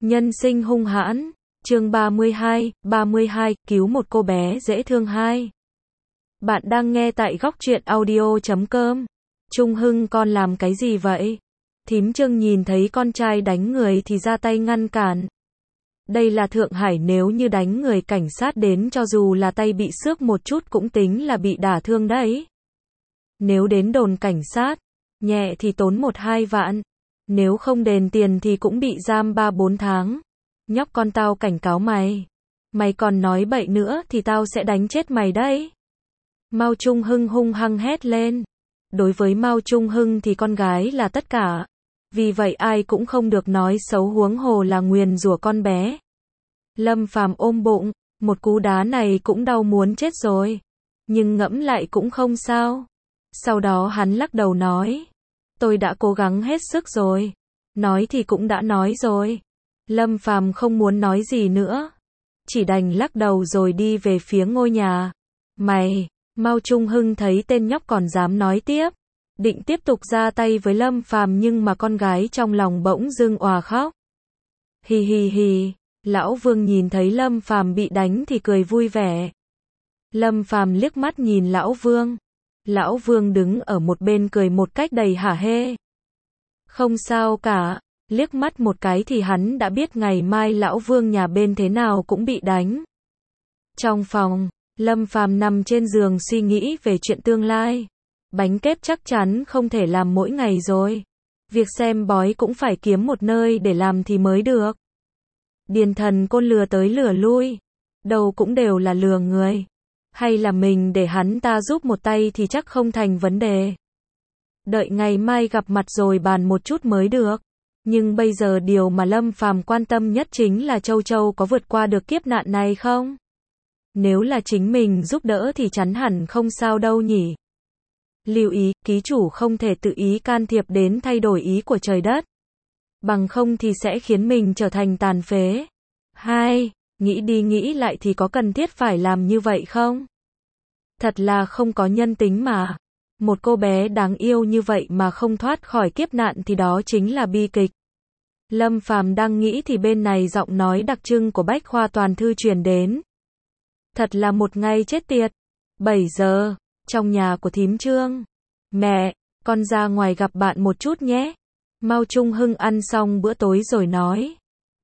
Nhân sinh hung hãn, chương 32, cứu một cô bé dễ thương 2. Bạn đang nghe tại góc truyện audio.com. Trung Hưng, con làm cái gì vậy? Thím Trương nhìn thấy con trai đánh người thì ra tay ngăn cản. Đây là Thượng Hải, nếu như đánh người cảnh sát đến cho dù là tay bị xước một chút cũng tính là bị đả thương đấy. Nếu đến đồn cảnh sát, nhẹ thì tốn 1-2 vạn. Nếu không đền tiền thì cũng bị giam 3-4 tháng. Nhóc con, tao cảnh cáo mày. Mày còn nói bậy nữa thì tao sẽ đánh chết mày đấy. Mao Trung Hưng hung hăng hét lên. Đối với Mao Trung Hưng thì con gái là tất cả. Vì vậy ai cũng không được nói xấu, huống hồ là nguyền rủa con bé. Lâm Phàm ôm bụng, một cú đá này cũng đau muốn chết rồi. Nhưng ngẫm lại cũng không sao. Sau đó hắn lắc đầu nói. Tôi đã cố gắng hết sức rồi. Nói thì cũng đã nói rồi. Lâm Phàm không muốn nói gì nữa. Chỉ đành lắc đầu rồi đi về phía ngôi nhà. Mày, Mao Trung Hưng thấy tên nhóc còn dám nói tiếp. Định tiếp tục ra tay với Lâm Phàm nhưng mà con gái trong lòng bỗng dưng òa khóc. Hì hì hì, Lão Vương nhìn thấy Lâm Phàm bị đánh thì cười vui vẻ. Lâm Phàm liếc mắt nhìn Lão Vương. Lão Vương đứng ở một bên cười một cách đầy hả hê. Không sao cả, liếc mắt một cái thì hắn đã biết ngày mai Lão Vương nhà bên thế nào cũng bị đánh. Trong phòng, Lâm Phàm nằm trên giường suy nghĩ về chuyện tương lai. Bánh kép chắc chắn không thể làm mỗi ngày rồi. Việc xem bói cũng phải kiếm một nơi để làm thì mới được. Điền Thần Côn lừa tới lừa lui, đâu cũng đều là lừa người. Hay là mình để hắn ta giúp một tay thì chắc không thành vấn đề. Đợi ngày mai gặp mặt rồi bàn một chút mới được. Nhưng bây giờ điều mà Lâm Phàm quan tâm nhất chính là Châu Châu có vượt qua được kiếp nạn này không? Nếu là chính mình giúp đỡ thì chắn hẳn không sao đâu nhỉ. Lưu ý, ký chủ không thể tự ý can thiệp đến thay đổi ý của trời đất. Bằng không thì sẽ khiến mình trở thành tàn phế. 2. Nghĩ đi nghĩ lại thì có cần thiết phải làm như vậy không? Thật là không có nhân tính mà. Một cô bé đáng yêu như vậy mà không thoát khỏi kiếp nạn thì đó chính là bi kịch. Lâm Phàm đang nghĩ thì bên này giọng nói đặc trưng của Bách Khoa Toàn Thư truyền đến. Thật là một ngày chết tiệt. 7 giờ, trong nhà của thím Trương. Mẹ, con ra ngoài gặp bạn một chút nhé. Mao Trung Hưng ăn xong bữa tối rồi nói.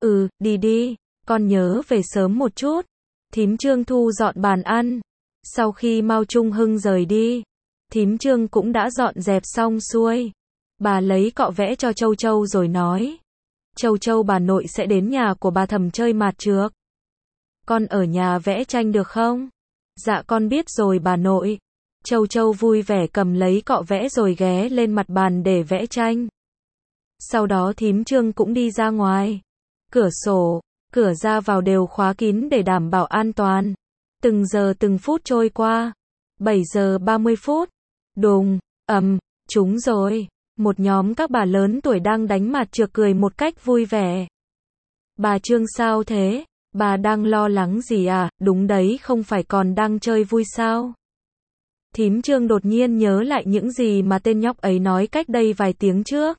Đi đi, con nhớ về sớm một chút. Thím Trương thu dọn bàn ăn. Sau khi Mao Trung Hưng rời đi, thím Trương cũng đã dọn dẹp xong xuôi. Bà lấy cọ vẽ cho Châu Châu rồi nói. Châu Châu, bà nội sẽ đến nhà của bà Thẩm chơi mạt trược. Con ở nhà vẽ tranh được không? Dạ con biết rồi bà nội. Châu Châu vui vẻ cầm lấy cọ vẽ rồi ghé lên mặt bàn để vẽ tranh. Sau đó thím Trương cũng đi ra ngoài. Cửa sổ, cửa ra vào đều khóa kín để đảm bảo an toàn. Từng giờ từng phút trôi qua. 7 giờ 30 phút. Đùng, trúng rồi. Một nhóm các bà lớn tuổi đang đánh mạt trược cười một cách vui vẻ. Bà Trương sao thế? Bà đang lo lắng gì à? Đúng đấy, không phải còn đang chơi vui sao? Thím Trương đột nhiên nhớ lại những gì mà tên nhóc ấy nói cách đây vài tiếng trước.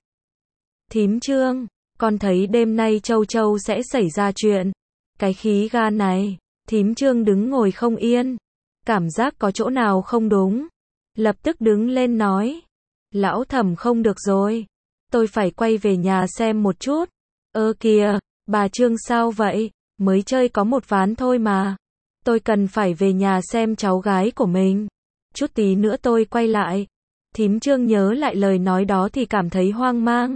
Thím Trương, con thấy đêm nay Châu Châu sẽ xảy ra chuyện. Cái khí ga này. Thím Trương đứng ngồi không yên. Cảm giác có chỗ nào không đúng. Lập tức đứng lên nói. Lão Thẩm, không được rồi. Tôi phải quay về nhà xem một chút. Kìa, bà Trương sao vậy? Mới chơi có một ván thôi mà. Tôi cần phải về nhà xem cháu gái của mình. Chút tí nữa tôi quay lại. Thím Trương nhớ lại lời nói đó thì cảm thấy hoang mang.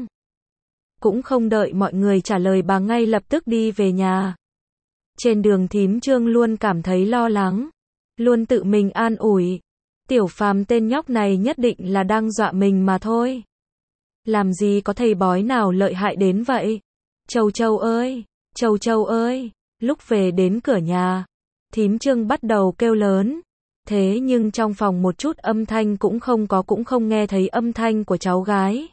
Cũng không đợi mọi người trả lời, bà ngay lập tức đi về nhà. Trên đường thím Trương luôn cảm thấy lo lắng. Luôn tự mình an ủi. Tiểu Phàm tên nhóc này nhất định là đang dọa mình mà thôi. Làm gì có thầy bói nào lợi hại đến vậy. Châu Châu ơi, Châu Châu ơi. Lúc về đến cửa nhà, thím Trương bắt đầu kêu lớn. Thế nhưng trong phòng một chút âm thanh cũng không có, cũng không nghe thấy âm thanh của cháu gái.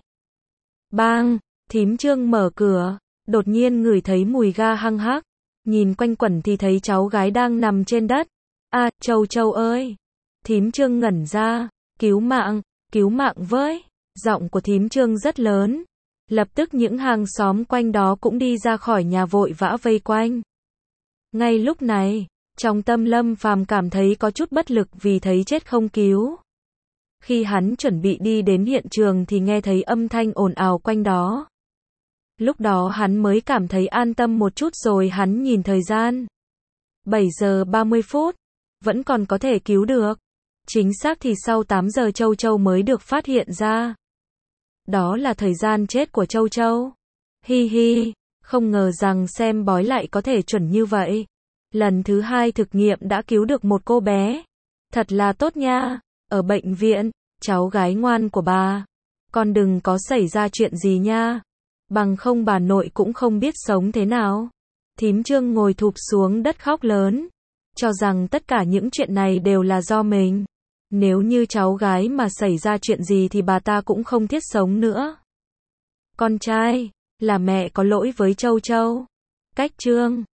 Bang, thím Trương mở cửa, đột nhiên ngửi thấy mùi ga hăng hắc. Nhìn quanh quẩn thì thấy cháu gái đang nằm trên đất. Châu Châu ơi. Thím Trương ngẩn ra. Cứu mạng với. Giọng của thím Trương rất lớn. Lập tức những hàng xóm quanh đó cũng đi ra khỏi nhà vội vã vây quanh. Ngay lúc này, trong tâm Lâm Phàm cảm thấy có chút bất lực vì thấy chết không cứu. Khi hắn chuẩn bị đi đến hiện trường thì nghe thấy âm thanh ồn ào quanh đó. Lúc đó hắn mới cảm thấy an tâm một chút rồi hắn nhìn thời gian. 7 giờ 30 phút, vẫn còn có thể cứu được. Chính xác thì sau 8 giờ Châu Châu mới được phát hiện ra. Đó là thời gian chết của Châu Châu. Hi hi, không ngờ rằng xem bói lại có thể chuẩn như vậy. Lần thứ 2 thực nghiệm đã cứu được một cô bé. Thật là tốt nha. Ở bệnh viện, cháu gái ngoan của bà. Con đừng có xảy ra chuyện gì nha. Bằng không bà nội cũng không biết sống thế nào. Thím Trương ngồi thụp xuống đất khóc lớn. Cho rằng tất cả những chuyện này đều là do mình. Nếu như cháu gái mà xảy ra chuyện gì thì bà ta cũng không thiết sống nữa. Con trai, là mẹ có lỗi với Châu Châu. Cách Trương.